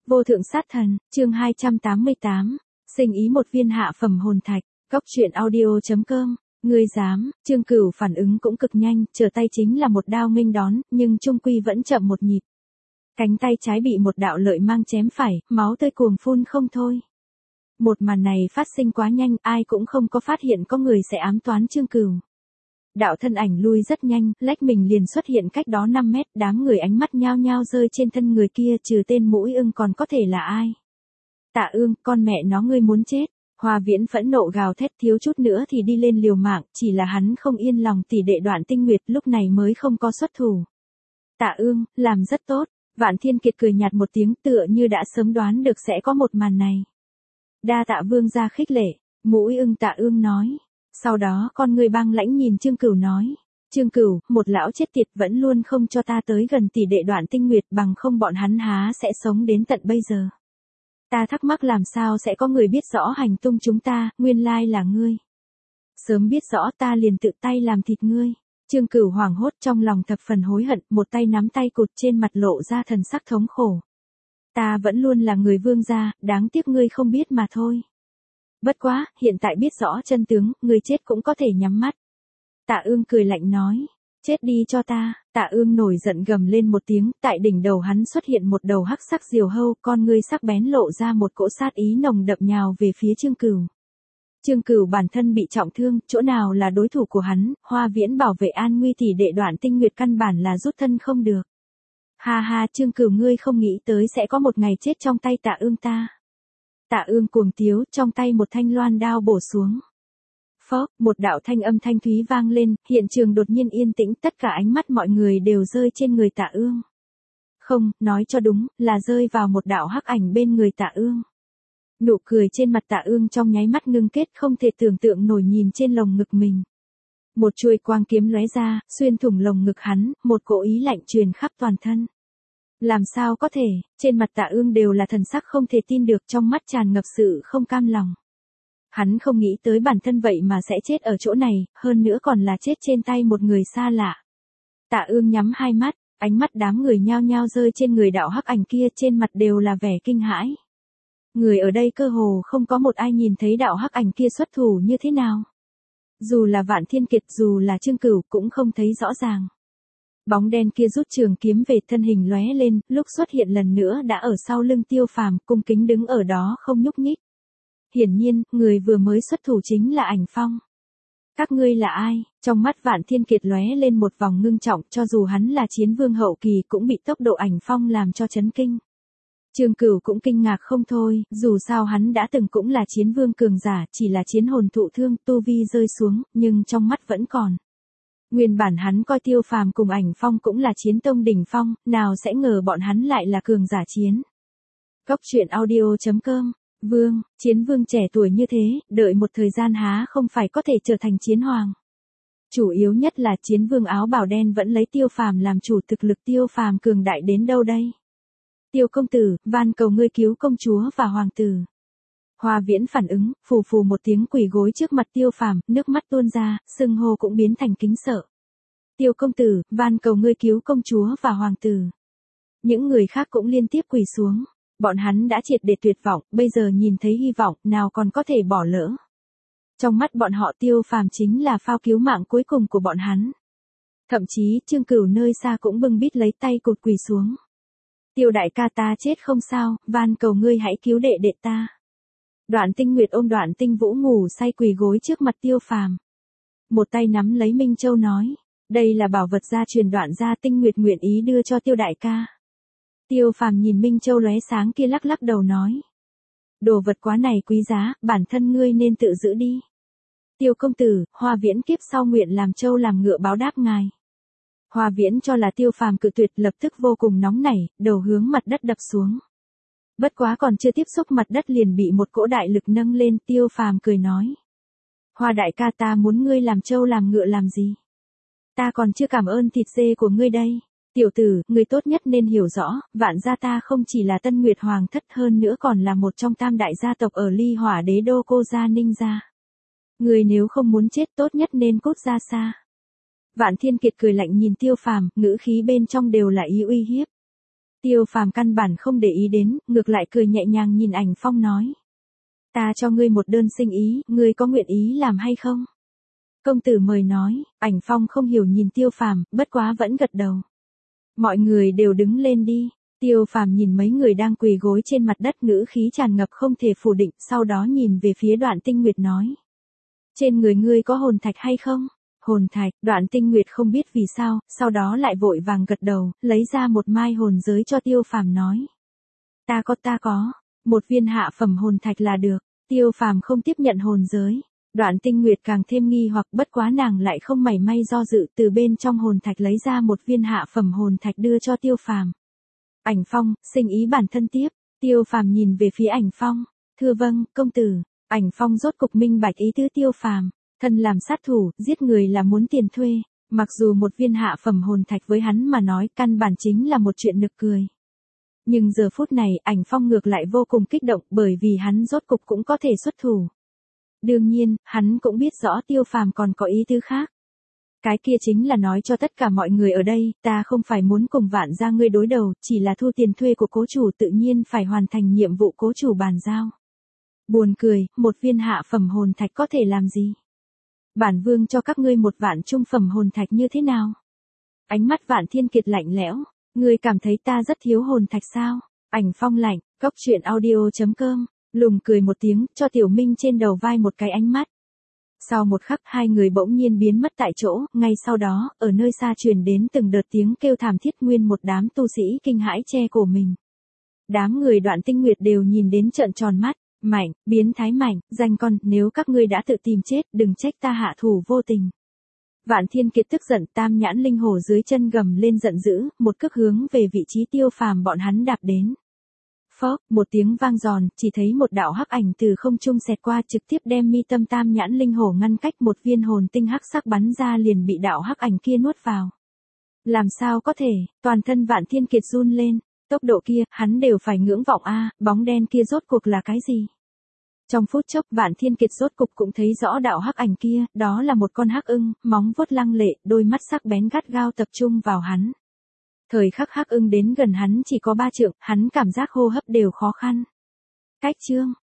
Vô thượng sát thần, chương 288, sinh ý một viên hạ phẩm hồn thạch, góc truyện audio.com, ngươi dám, Trương Cửu phản ứng cũng cực nhanh, trở tay chính là một đao nghênh đón, nhưng trung quy vẫn chậm một nhịp. Cánh tay trái bị một đạo lợi mang chém phải, máu tươi cuồng phun không thôi. Một màn này phát sinh quá nhanh, ai cũng không có phát hiện có người sẽ ám toán Trương Cửu. Đạo thân ảnh lui rất nhanh, lách mình liền xuất hiện cách đó 5 mét, đám người ánh mắt nhao nhao rơi trên thân người kia, trừ tên Mũi Ưng còn có thể là ai. Tạ Ương, con mẹ nó ngươi muốn chết. Hoa Viễn phẫn nộ gào thét, thiếu chút nữa thì đi lên liều mạng, chỉ là hắn không yên lòng tỷ đệ Đoạn Tinh Nguyệt lúc này mới không có xuất thủ. Tạ Ương, làm rất tốt. Vạn Thiên Kiệt cười nhạt một tiếng, tựa như đã sớm đoán được sẽ có một màn này. Đa tạ vương gia khích lệ, Mũi Ưng Tạ Ương nói. Sau đó con người băng lãnh nhìn Trương Cửu nói. Trương Cửu, một lão chết tiệt vẫn luôn không cho ta tới gần tỷ đệ Đoạn Tinh Nguyệt, bằng không bọn hắn há sẽ sống đến tận bây giờ. Ta thắc mắc làm sao sẽ có người biết rõ hành tung chúng ta, nguyên lai là ngươi. Sớm biết rõ ta liền tự tay làm thịt ngươi. Trương Cửu hoảng hốt trong lòng thập phần hối hận, một tay nắm tay cụt, trên mặt lộ ra thần sắc thống khổ. Ta vẫn luôn là người vương gia, đáng tiếc ngươi không biết mà thôi. Bất quá, hiện tại biết rõ chân tướng, ngươi chết cũng có thể nhắm mắt. Tạ Ương cười lạnh nói, chết đi cho ta. Tạ Ương nổi giận gầm lên một tiếng, tại đỉnh đầu hắn xuất hiện một đầu hắc sắc diều hâu, con ngươi sắc bén lộ ra một cỗ sát ý nồng đậm nhào về phía Trương Cửu. Trương Cửu bản thân bị trọng thương, chỗ nào là đối thủ của hắn, Hoa Viễn bảo vệ an nguy tỷ đệ Đoạn Tinh Nguyệt căn bản là rút thân không được. Ha ha, Trương Cửu ngươi không nghĩ tới sẽ có một ngày chết trong tay Tạ Ương ta. Tạ Ương cuồng tiếu, trong tay một thanh loan đao bổ xuống. Phốc, một đạo thanh âm thanh thúy vang lên, hiện trường đột nhiên yên tĩnh, tất cả ánh mắt mọi người đều rơi trên người Tạ Ương. Không, nói cho đúng, là rơi vào một đạo hắc ảnh bên người Tạ Ương. Nụ cười trên mặt Tạ Ương trong nháy mắt ngưng kết, không thể tưởng tượng nổi nhìn trên lồng ngực mình. Một chuôi quang kiếm lóe ra, xuyên thủng lồng ngực hắn, một cỗ ý lạnh truyền khắp toàn thân. Làm sao có thể, trên mặt Tạ Ương đều là thần sắc không thể tin được, trong mắt tràn ngập sự không cam lòng. Hắn không nghĩ tới bản thân vậy mà sẽ chết ở chỗ này, hơn nữa còn là chết trên tay một người xa lạ. Tạ Ương nhắm hai mắt, ánh mắt đám người nhao nhao rơi trên người đạo hắc ảnh kia, trên mặt đều là vẻ kinh hãi. Người ở đây cơ hồ không có một ai nhìn thấy đạo hắc ảnh kia xuất thủ như thế nào. Dù là Vạn Thiên Kiệt, dù là Trương Cửu cũng không thấy rõ ràng. Bóng đen kia rút trường kiếm về, thân hình lóe lên, lúc xuất hiện lần nữa đã ở sau lưng Tiêu Phàm, cung kính đứng ở đó không nhúc nhích. Hiển nhiên, người vừa mới xuất thủ chính là Ảnh Phong. Các ngươi là ai? Trong mắt Vạn Thiên Kiệt lóe lên một vòng ngưng trọng, cho dù hắn là chiến vương hậu kỳ cũng bị tốc độ Ảnh Phong làm cho chấn kinh. Trương Cửu cũng kinh ngạc không thôi, dù sao hắn đã từng cũng là chiến vương cường giả, chỉ là chiến hồn thụ thương, tu vi rơi xuống, nhưng trong mắt vẫn còn. Nguyên bản hắn coi Tiêu Phàm cùng Ảnh Phong cũng là chiến tông đỉnh phong, nào sẽ ngờ bọn hắn lại là cường giả chiến. Góc truyện audio.com, vương, chiến vương trẻ tuổi như thế, đợi một thời gian há không phải có thể trở thành chiến hoàng. Chủ yếu nhất là chiến vương áo bào đen vẫn lấy Tiêu Phàm làm chủ, thực lực Tiêu Phàm cường đại đến đâu đây? Tiêu công tử, van cầu ngươi cứu công chúa và hoàng tử. Hoa Viễn phản ứng, phù phù một tiếng quỳ gối trước mặt Tiêu Phàm, nước mắt tuôn ra, xưng hô cũng biến thành kính sợ. Tiêu công tử, van cầu ngươi cứu công chúa và hoàng tử. Những người khác cũng liên tiếp quỳ xuống. Bọn hắn đã triệt để tuyệt vọng, bây giờ nhìn thấy hy vọng, nào còn có thể bỏ lỡ. Trong mắt bọn họ Tiêu Phàm chính là phao cứu mạng cuối cùng của bọn hắn. Thậm chí, Trương Cửu nơi xa cũng bưng bít lấy tay cụt quỳ xuống. Tiêu đại ca, ta chết không sao, van cầu ngươi hãy cứu đệ đệ ta. Đoạn Tinh Nguyệt ôm Đoạn Tinh Vũ ngủ say quỳ gối trước mặt Tiêu Phàm. Một tay nắm lấy Minh Châu nói, đây là bảo vật gia truyền Đoạn gia, Tinh Nguyệt nguyện ý đưa cho Tiêu đại ca. Tiêu Phàm nhìn Minh Châu lóe sáng kia lắc lắc đầu nói, đồ vật quá này quý giá, bản thân ngươi nên tự giữ đi. Tiêu công tử, Hoa Viễn kiếp sau nguyện làm trâu làm ngựa báo đáp ngài. Hoa Viễn cho là Tiêu Phàm cự tuyệt, lập tức vô cùng nóng nảy, đầu hướng mặt đất đập xuống. Bất quá còn chưa tiếp xúc mặt đất liền bị một cỗ đại lực nâng lên, Tiêu Phàm cười nói, Hoa đại ca, ta muốn ngươi làm trâu làm ngựa làm gì? Ta còn chưa cảm ơn thịt dê của ngươi đây. Tiểu tử, người tốt nhất nên hiểu rõ, Vạn gia ta không chỉ là Tân Nguyệt Hoàng thất, hơn nữa còn là một trong tam đại gia tộc ở Ly Hỏa Đế đô Cô gia Ninh gia. Người nếu không muốn chết tốt nhất nên cút ra xa. Vạn Thiên Kiệt cười lạnh nhìn Tiêu Phàm, ngữ khí bên trong đều là ý uy hiếp. Tiêu Phàm căn bản không để ý đến, ngược lại cười nhẹ nhàng nhìn Ảnh Phong nói. Ta cho ngươi một đơn sinh ý, ngươi có nguyện ý làm hay không? Công tử mời nói, Ảnh Phong không hiểu nhìn Tiêu Phàm, bất quá vẫn gật đầu. Mọi người đều đứng lên đi. Tiêu Phàm nhìn mấy người đang quỳ gối trên mặt đất, ngữ khí tràn ngập không thể phủ định, sau đó nhìn về phía Đoạn Tinh Nguyệt nói. Trên người ngươi có hồn thạch hay không? Hồn thạch, Đoạn Tinh Nguyệt không biết vì sao, sau đó lại vội vàng gật đầu, lấy ra một mai hồn giới cho Tiêu Phàm nói. Ta có, một viên hạ phẩm hồn thạch là được. Tiêu Phàm không tiếp nhận hồn giới. Đoạn Tinh Nguyệt càng thêm nghi hoặc, bất quá nàng lại không mảy may do dự, từ bên trong hồn thạch lấy ra một viên hạ phẩm hồn thạch đưa cho Tiêu Phàm. Ảnh Phong, sinh ý bản thân tiếp. Tiêu Phàm nhìn về phía Ảnh Phong. Thưa vâng, công tử. Ảnh Phong rốt cục minh bạch ý tứ Tiêu Phàm. Thân làm sát thủ, giết người là muốn tiền thuê. Mặc dù một viên hạ phẩm hồn thạch với hắn mà nói căn bản chính là một chuyện nực cười. Nhưng giờ phút này, Ảnh Phong ngược lại vô cùng kích động, bởi vì hắn rốt cục cũng có thể xuất thủ. Đương nhiên, hắn cũng biết rõ Tiêu Phàm còn có ý tứ khác. Cái kia chính là nói cho tất cả mọi người ở đây, ta không phải muốn cùng Vạn gia ngươi đối đầu, chỉ là thu tiền thuê của cố chủ, tự nhiên phải hoàn thành nhiệm vụ cố chủ bàn giao. Buồn cười, một viên hạ phẩm hồn thạch có thể làm gì? Bản vương cho các ngươi một vạn trung phẩm hồn thạch như thế nào? Ánh mắt Vạn Thiên Kiệt lạnh lẽo, ngươi cảm thấy ta rất thiếu hồn thạch sao? Ảnh Phong lạnh, coctruyện.audio.com, lùng cười một tiếng, cho Tiểu Minh trên đầu vai một cái ánh mắt. Sau một khắc, hai người bỗng nhiên biến mất tại chỗ, ngay sau đó, ở nơi xa truyền đến từng đợt tiếng kêu thảm thiết, nguyên một đám tu sĩ kinh hãi che cổ mình. Đám người Đoạn Tinh Nguyệt đều nhìn đến trợn tròn mắt. Mạnh, biến thái Mạnh, danh con, nếu các ngươi đã tự tìm chết, đừng trách ta hạ thủ vô tình. Vạn Thiên Kiệt tức giận, tam nhãn linh hổ dưới chân gầm lên giận dữ, một cước hướng về vị trí Tiêu Phàm bọn hắn đạp đến. Phốc, một tiếng vang giòn, chỉ thấy một đạo hắc ảnh từ không trung xẹt qua, trực tiếp đem mi tâm tam nhãn linh hổ ngăn cách, một viên hồn tinh hắc sắc bắn ra liền bị đạo hắc ảnh kia nuốt vào. Làm sao có thể, toàn thân Vạn Thiên Kiệt run lên. Tốc độ kia, hắn đều phải ngưỡng vọng a, bóng đen kia rốt cuộc là cái gì? Trong phút chốc, Vạn Thiên Kiệt rốt cục cũng thấy rõ đạo hắc ảnh kia, đó là một con hắc ưng, móng vuốt lăng lệ, đôi mắt sắc bén gắt gao tập trung vào hắn. Thời khắc hắc ưng đến gần hắn chỉ có 3 trượng, hắn cảm giác hô hấp đều khó khăn. Cách chương